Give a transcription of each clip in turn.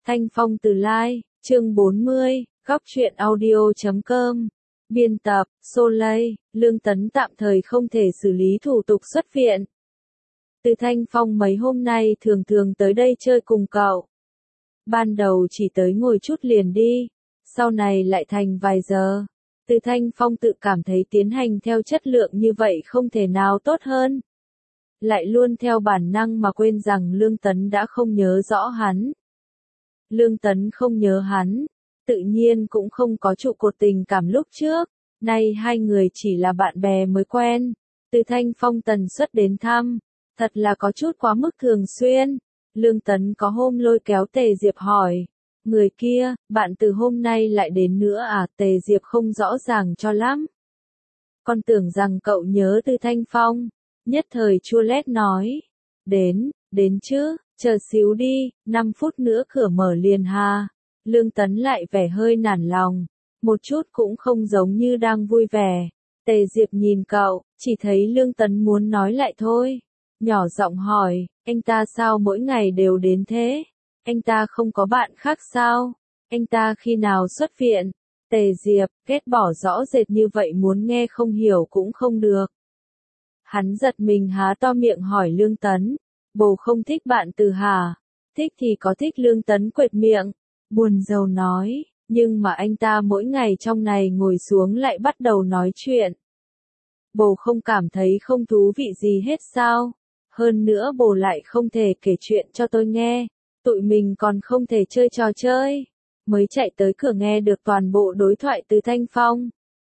Thanh Phong từ Lai, chương 40, góc truyện audio.com. Biên tập, Soleil, Lương Tấn tạm thời không thể xử lý thủ tục xuất viện. Từ Thanh Phong mấy hôm nay thường thường tới đây chơi cùng cậu. Ban đầu chỉ tới ngồi chút liền đi, sau này lại thành vài giờ. Từ Thanh Phong tự cảm thấy tiến hành theo chất lượng như vậy không thể nào tốt hơn. Lại luôn theo bản năng mà quên rằng Lương Tấn đã không nhớ rõ hắn. Lương Tấn không nhớ hắn, tự nhiên cũng không có trụ cột tình cảm lúc trước, nay hai người chỉ là bạn bè mới quen. Từ Thanh Phong tần suất đến thăm, thật là có chút quá mức thường xuyên. Lương Tấn có hôm lôi kéo Tề Diệp hỏi, người kia, bạn từ hôm nay lại đến nữa à? Tề Diệp không rõ ràng cho lắm. Con tưởng rằng cậu nhớ Từ Thanh Phong, nhất thời chua lét nói, đến chứ, chờ xíu đi, 5 phút nữa cửa mở liền ha. Lương Tấn lại vẻ hơi nản lòng, một chút cũng không giống như đang vui vẻ. Tề Diệp nhìn cậu, chỉ thấy Lương Tấn muốn nói lại thôi. Nhỏ giọng hỏi, anh ta sao mỗi ngày đều đến thế? Anh ta không có bạn khác sao? Anh ta khi nào xuất viện? Tề Diệp, ghét bỏ rõ rệt như vậy muốn nghe không hiểu cũng không được. Hắn giật mình há to miệng hỏi Lương Tấn, bồ không thích bạn từ hả? Thích thì có thích. Lương Tấn quệt miệng, buồn rầu nói, nhưng mà anh ta mỗi ngày trong này ngồi xuống lại bắt đầu nói chuyện. Bồ không cảm thấy không thú vị gì hết sao? Hơn nữa bồ lại không thể kể chuyện cho tôi nghe, tụi mình còn không thể chơi trò chơi. Mới chạy tới cửa nghe được toàn bộ đối thoại từ Thanh Phong.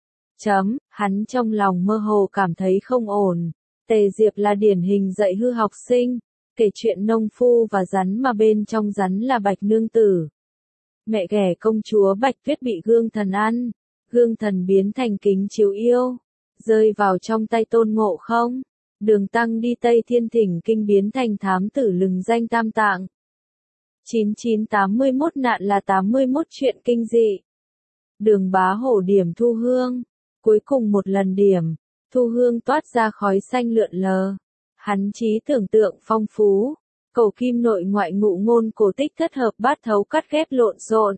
Hắn trong lòng mơ hồ cảm thấy không ổn. Tề Diệp là điển hình dạy hư học sinh, kể chuyện nông phu và rắn mà bên trong rắn là Bạch Nương Tử. Mẹ ghẻ công chúa Bạch Tuyết bị Gương Thần ăn, Gương Thần biến thành kính chiếu yêu, rơi vào trong tay Tôn Ngộ Không. Đường Tăng đi Tây Thiên Thỉnh Kinh biến thành thám tử lừng danh Tam Tạng. 9981 nạn là 81 chuyện kinh dị. Đường Bá Hổ điểm Thu Hương, cuối cùng một lần điểm, Thu Hương toát ra khói xanh lượn lờ. Hắn trí tưởng tượng phong phú, cầu kim nội ngoại ngụ ngôn cổ tích thất hợp bát thấu cắt ghép lộn xộn.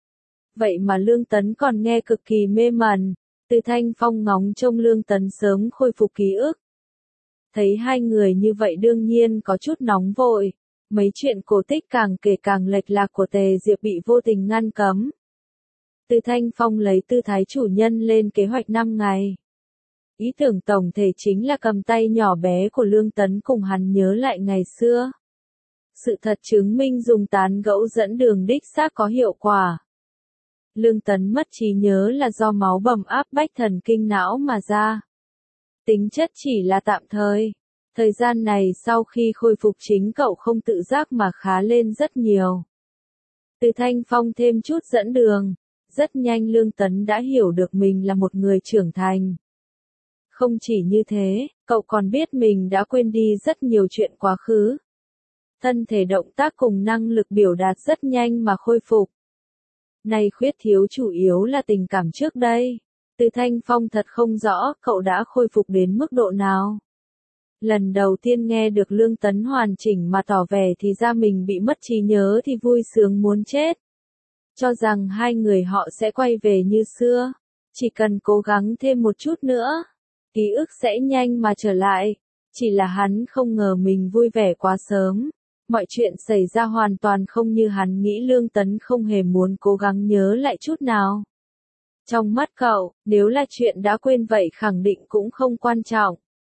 Vậy mà Lương Tấn còn nghe cực kỳ mê mẩn. Từ Thanh Phong ngóng trông Lương Tấn sớm khôi phục ký ức. Thấy hai người như vậy đương nhiên có chút nóng vội. Mấy chuyện cổ tích càng kể càng lệch lạc của Tề Diệp bị vô tình ngăn cấm. Từ Thanh Phong lấy tư thái chủ nhân lên kế hoạch 5 ngày. Ý tưởng tổng thể chính là cầm tay nhỏ bé của Lương Tấn cùng hắn nhớ lại ngày xưa. Sự thật chứng minh dùng tán gẫu dẫn đường đích xác có hiệu quả. Lương Tấn mất trí nhớ là do máu bầm áp bách thần kinh não mà ra. Tính chất chỉ là tạm thời. Thời gian này sau khi khôi phục chính cậu không tự giác mà khá lên rất nhiều. Từ Thanh Phong thêm chút dẫn đường. Rất nhanh Lương Tấn đã hiểu được mình là một người trưởng thành. Không chỉ như thế, cậu còn biết mình đã quên đi rất nhiều chuyện quá khứ. Thân thể động tác cùng năng lực biểu đạt rất nhanh mà khôi phục. Này khuyết thiếu chủ yếu là tình cảm trước đây. Từ Thanh Phong thật không rõ cậu đã khôi phục đến mức độ nào. Lần đầu tiên nghe được Lương Tấn hoàn chỉnh mà tỏ vẻ thì ra mình bị mất trí nhớ thì vui sướng muốn chết. Cho rằng hai người họ sẽ quay về như xưa. Chỉ cần cố gắng thêm một chút nữa, ký ức sẽ nhanh mà trở lại. Chỉ là hắn không ngờ mình vui vẻ quá sớm. Mọi chuyện xảy ra hoàn toàn không như hắn nghĩ. Lương Tấn không hề muốn cố gắng nhớ lại chút nào. Trong mắt cậu, nếu là chuyện đã quên vậy khẳng định cũng không quan trọng.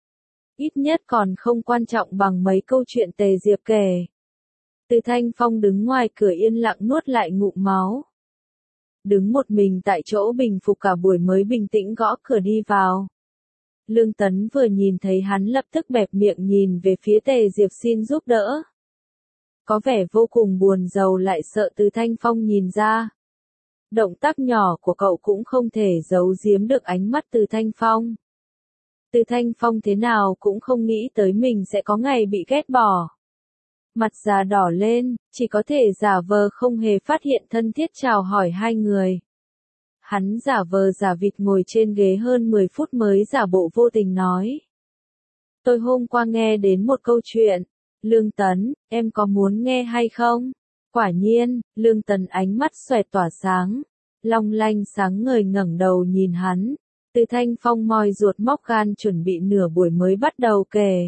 Ít nhất còn không quan trọng bằng mấy câu chuyện Tề Diệp kể. Từ Thanh Phong đứng ngoài cửa yên lặng nuốt lại ngụm máu. Đứng một mình tại chỗ bình phục cả buổi mới bình tĩnh gõ cửa đi vào. Lương Tấn vừa nhìn thấy hắn lập tức bẹp miệng nhìn về phía Tề Diệp xin giúp đỡ. Có vẻ vô cùng buồn rầu lại sợ Từ Thanh Phong nhìn ra. Động tác nhỏ của cậu cũng không thể giấu giếm được ánh mắt Từ Thanh Phong. Từ Thanh Phong thế nào cũng không nghĩ tới mình sẽ có ngày bị ghét bỏ. Mặt già đỏ lên, chỉ có thể giả vờ không hề phát hiện thân thiết chào hỏi hai người. Hắn giả vờ giả vịt ngồi trên ghế hơn 10 phút mới giả bộ vô tình nói. Tôi hôm qua nghe đến một câu chuyện. Lương Tấn, em có muốn nghe hay không? Quả nhiên, Lương Tấn ánh mắt xoẹt tỏa sáng, long lanh sáng ngời ngẩng đầu nhìn hắn. Từ Thanh Phong moi ruột móc gan chuẩn bị nửa buổi mới bắt đầu kể.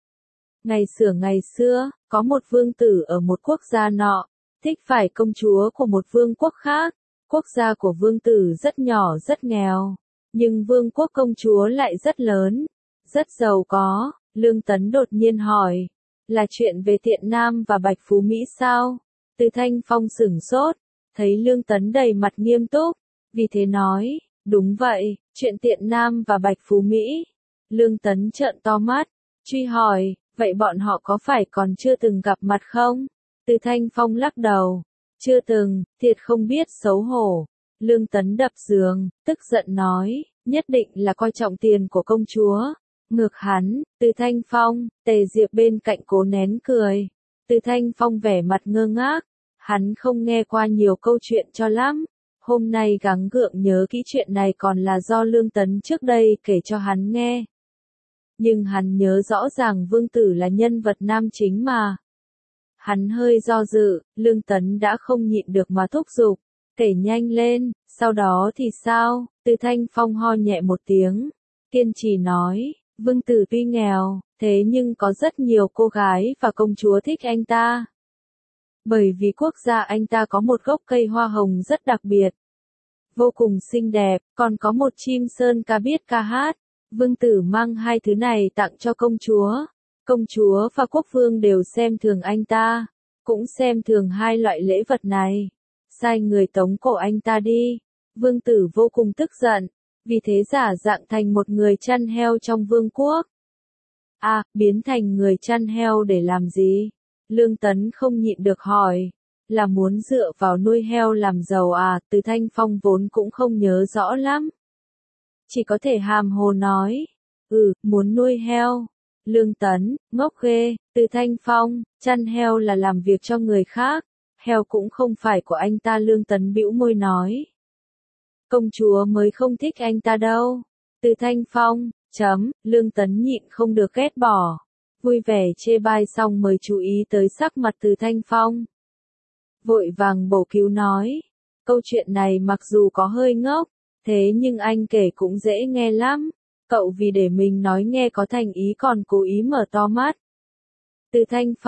Ngày xưa, có một vương tử ở một quốc gia nọ, thích phải công chúa của một vương quốc khác. Quốc gia của vương tử rất nhỏ rất nghèo, nhưng vương quốc công chúa lại rất lớn, rất giàu có. Lương Tấn đột nhiên hỏi, là chuyện về Tiện Nam và Bạch Phú Mỹ sao? Từ Thanh Phong sửng sốt, thấy Lương Tấn đầy mặt nghiêm túc, vì thế nói, đúng vậy, chuyện Tiện Nam và Bạch Phú Mỹ. Lương Tấn trợn to mắt, truy hỏi, vậy bọn họ có phải còn chưa từng gặp mặt không? Từ Thanh Phong lắc đầu, chưa từng, thiệt không biết xấu hổ. Lương Tấn đập giường, tức giận nói, nhất định là coi trọng tiền của công chúa. Ngược hắn, Từ Thanh Phong, Tề Diệp bên cạnh cố nén cười. Từ Thanh Phong vẻ mặt ngơ ngác, hắn không nghe qua nhiều câu chuyện cho lắm. Hôm nay gắng gượng nhớ kỹ chuyện này còn là do Lương Tấn trước đây kể cho hắn nghe. Nhưng hắn nhớ rõ ràng vương tử là nhân vật nam chính mà. Hắn hơi do dự, Lương Tấn đã không nhịn được mà thúc giục, kể nhanh lên, sau đó thì sao? Từ Thanh Phong ho nhẹ một tiếng, kiên trì nói, vương tử tuy nghèo, thế nhưng có rất nhiều cô gái và công chúa thích anh ta. Bởi vì quốc gia anh ta có một gốc cây hoa hồng rất đặc biệt, vô cùng xinh đẹp, còn có một chim sơn ca biết ca hát. Vương tử mang hai thứ này tặng cho công chúa. Công chúa và quốc vương đều xem thường anh ta, cũng xem thường hai loại lễ vật này. Sai người tống cổ anh ta đi. Vương tử vô cùng tức giận, vì thế giả dạng thành một người chăn heo trong vương quốc. À, biến thành người chăn heo để làm gì? Lương Tấn không nhịn được hỏi. Là muốn dựa vào nuôi heo làm giàu à? Từ Thanh Phong vốn cũng không nhớ rõ lắm, chỉ có thể hàm hồ nói, muốn nuôi heo. Lương Tấn, ngốc ghê. Từ Thanh Phong, chăn heo là làm việc cho người khác, heo cũng không phải của anh ta. Lương Tấn bĩu môi nói, công chúa mới không thích anh ta đâu. Từ Thanh Phong, Lương Tấn nhịn không được ghét bỏ, vui vẻ chê bai xong mới chú ý tới sắc mặt Từ Thanh Phong. Vội vàng bổ cứu nói, câu chuyện này mặc dù có hơi ngốc, thế nhưng anh kể cũng dễ nghe lắm. Cậu vì để mình nói nghe có thành ý còn cố ý mở to mắt. Từ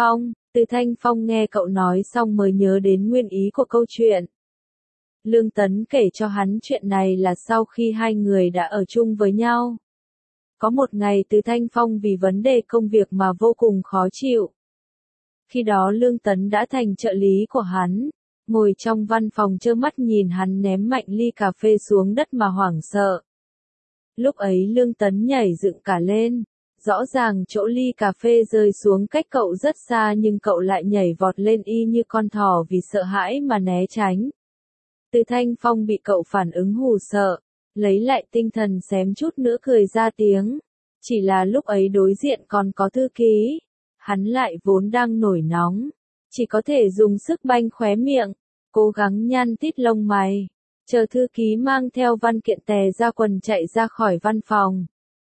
Thanh Phong nghe cậu nói xong mới nhớ đến nguyên ý của câu chuyện. Lương Tấn kể cho hắn chuyện này là sau khi hai người đã ở chung với nhau. Có một ngày Từ Thanh Phong vì vấn đề công việc mà vô cùng khó chịu. Khi đó Lương Tấn đã thành trợ lý của hắn, ngồi trong văn phòng trơ mắt nhìn hắn ném mạnh ly cà phê xuống đất mà hoảng sợ. Lúc ấy Lương Tấn nhảy dựng cả lên, rõ ràng chỗ ly cà phê rơi xuống cách cậu rất xa nhưng cậu lại nhảy vọt lên y như con thỏ vì sợ hãi mà né tránh. Từ Thanh Phong bị cậu phản ứng hù sợ, lấy lại tinh thần xém chút nữa cười ra tiếng. Chỉ là lúc ấy đối diện còn có thư ký, hắn lại vốn đang nổi nóng, chỉ có thể dùng sức banh khóe miệng, cố gắng nhăn tít lông mày, chờ thư ký mang theo văn kiện tè ra quần chạy ra khỏi văn phòng.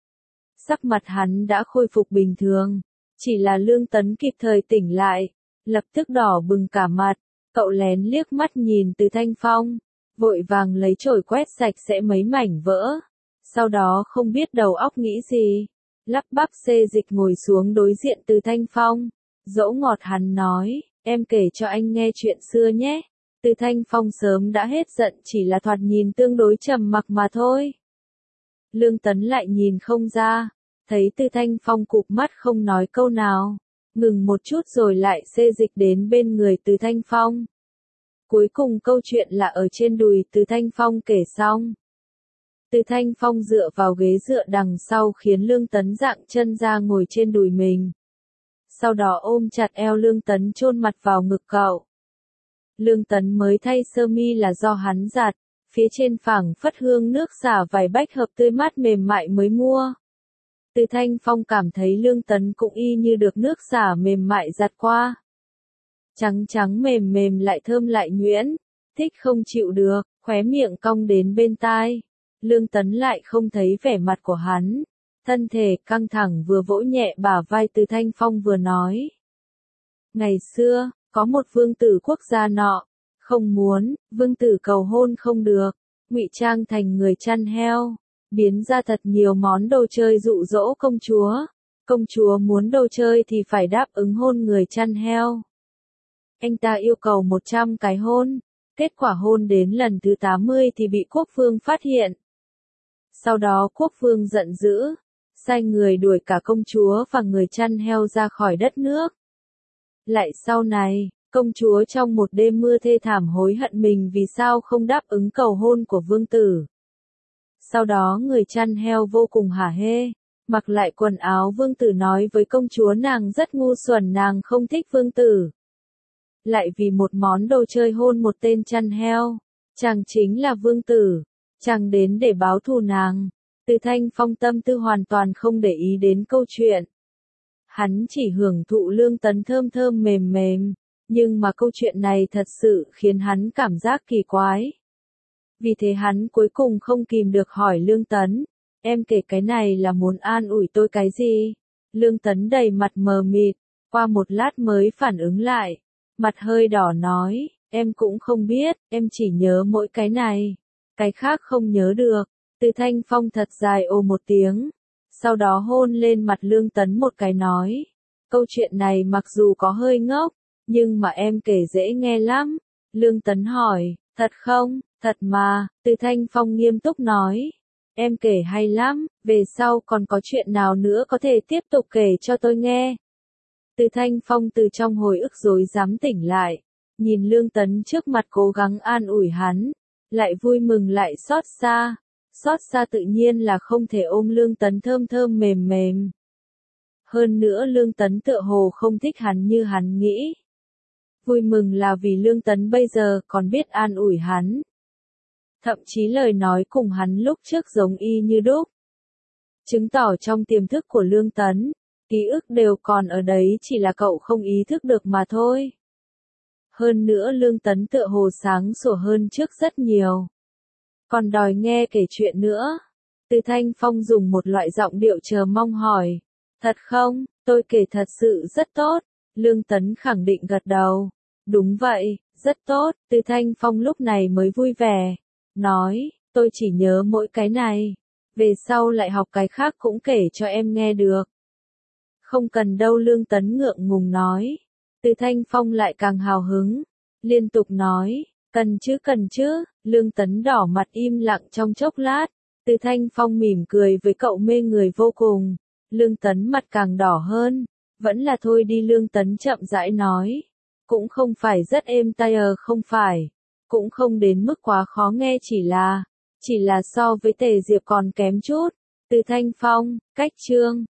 Sắc mặt hắn đã khôi phục bình thường, chỉ là Lương Tấn kịp thời tỉnh lại, lập tức đỏ bừng cả mặt. Cậu lén liếc mắt nhìn Từ Thanh Phong, vội vàng lấy chổi quét sạch sẽ mấy mảnh vỡ. Sau đó không biết đầu óc nghĩ gì, lắp bắp xê dịch ngồi xuống đối diện Từ Thanh Phong, dỗ ngọt hắn nói, em kể cho anh nghe chuyện xưa nhé. Từ Thanh Phong sớm đã hết giận, chỉ là thoạt nhìn tương đối trầm mặc mà thôi. Lương Tấn lại nhìn không ra, thấy Từ Thanh Phong cụp mắt không nói câu nào, ngừng một chút rồi lại xê dịch đến bên người Từ Thanh Phong. Cuối cùng câu chuyện là ở trên đùi Từ Thanh Phong kể xong. Từ Thanh Phong dựa vào ghế dựa đằng sau khiến Lương Tấn dạng chân ra ngồi trên đùi mình. Sau đó ôm chặt eo Lương Tấn chôn mặt vào ngực cậu. Lương Tấn mới thay sơ mi là do hắn giặt, phía trên phảng phất hương nước xả vài bách hợp tươi mát mềm mại mới mua. Từ Thanh Phong cảm thấy Lương Tấn cũng y như được nước xả mềm mại giặt qua. Trắng trắng mềm mềm lại thơm lại nhuyễn, thích không chịu được, khóe miệng cong đến bên tai. Lương Tấn lại không thấy vẻ mặt của hắn, thân thể căng thẳng vừa vỗ nhẹ bả vai Từ Thanh Phong vừa nói. Ngày xưa, có một vương tử quốc gia nọ, không muốn, vương tử cầu hôn không được, ngụy trang thành người chăn heo, biến ra thật nhiều món đồ chơi dụ dỗ công chúa. Công chúa muốn đồ chơi thì phải đáp ứng hôn người chăn heo. Anh ta yêu cầu 100 cái hôn, kết quả hôn đến lần thứ 80 thì bị quốc vương phát hiện. Sau đó quốc vương giận dữ, sai người đuổi cả công chúa và người chăn heo ra khỏi đất nước. Lại sau này, công chúa trong một đêm mưa thê thảm hối hận mình vì sao không đáp ứng cầu hôn của vương tử. Sau đó người chăn heo vô cùng hả hê, mặc lại quần áo vương tử nói với công chúa nàng rất ngu xuẩn, nàng không thích vương tử. Lại vì một món đồ chơi hôn một tên chăn heo, chàng chính là vương tử, chàng đến để báo thù nàng. Từ Thanh Phong tâm tư hoàn toàn không để ý đến câu chuyện. Hắn chỉ hưởng thụ Lương Tấn thơm thơm mềm mềm, nhưng mà câu chuyện này thật sự khiến hắn cảm giác kỳ quái. Vì thế hắn cuối cùng không kìm được hỏi Lương Tấn, em kể cái này là muốn an ủi tôi cái gì? Lương Tấn đầy mặt mờ mịt, qua một lát mới phản ứng lại, mặt hơi đỏ nói, em cũng không biết, em chỉ nhớ mỗi cái này, cái khác không nhớ được. Từ Thanh Phong thật dài ồ một tiếng, sau đó hôn lên mặt Lương Tấn một cái nói, câu chuyện này mặc dù có hơi ngốc, nhưng mà em kể dễ nghe lắm. Lương Tấn hỏi, thật không? Thật mà, Từ Thanh Phong nghiêm túc nói, em kể hay lắm, về sau còn có chuyện nào nữa có thể tiếp tục kể cho tôi nghe. Từ Thanh Phong từ trong hồi ức rối rắm tỉnh lại, nhìn Lương Tấn trước mặt cố gắng an ủi hắn, lại vui mừng lại xót xa. Xót xa tự nhiên là không thể ôm Lương Tấn thơm thơm mềm mềm. Hơn nữa Lương Tấn tựa hồ không thích hắn như hắn nghĩ. Vui mừng là vì Lương Tấn bây giờ còn biết an ủi hắn. Thậm chí lời nói cùng hắn lúc trước giống y như đúc. Chứng tỏ trong tiềm thức của Lương Tấn, ký ức đều còn ở đấy, chỉ là cậu không ý thức được mà thôi. Hơn nữa Lương Tấn tựa hồ sáng sủa hơn trước rất nhiều. Còn đòi nghe kể chuyện nữa. Từ Thanh Phong dùng một loại giọng điệu chờ mong hỏi. Thật không? Tôi kể thật sự rất tốt. Lương Tấn khẳng định gật đầu. Đúng vậy, rất tốt. Từ Thanh Phong lúc này mới vui vẻ. Nói, tôi chỉ nhớ mỗi cái này. Về sau lại học cái khác cũng kể cho em nghe được. Không cần đâu, Lương Tấn ngượng ngùng nói. Từ Thanh Phong lại càng hào hứng. Liên tục nói. Cần chứ, Lương Tấn đỏ mặt im lặng trong chốc lát, Từ Thanh Phong mỉm cười với cậu mê người vô cùng, Lương Tấn mặt càng đỏ hơn, vẫn là thôi đi. Lương Tấn chậm rãi nói, cũng không phải rất êm tai, không phải, cũng không đến mức quá khó nghe, chỉ là so với Tề Diệp còn kém chút. Từ Thanh Phong, cách chương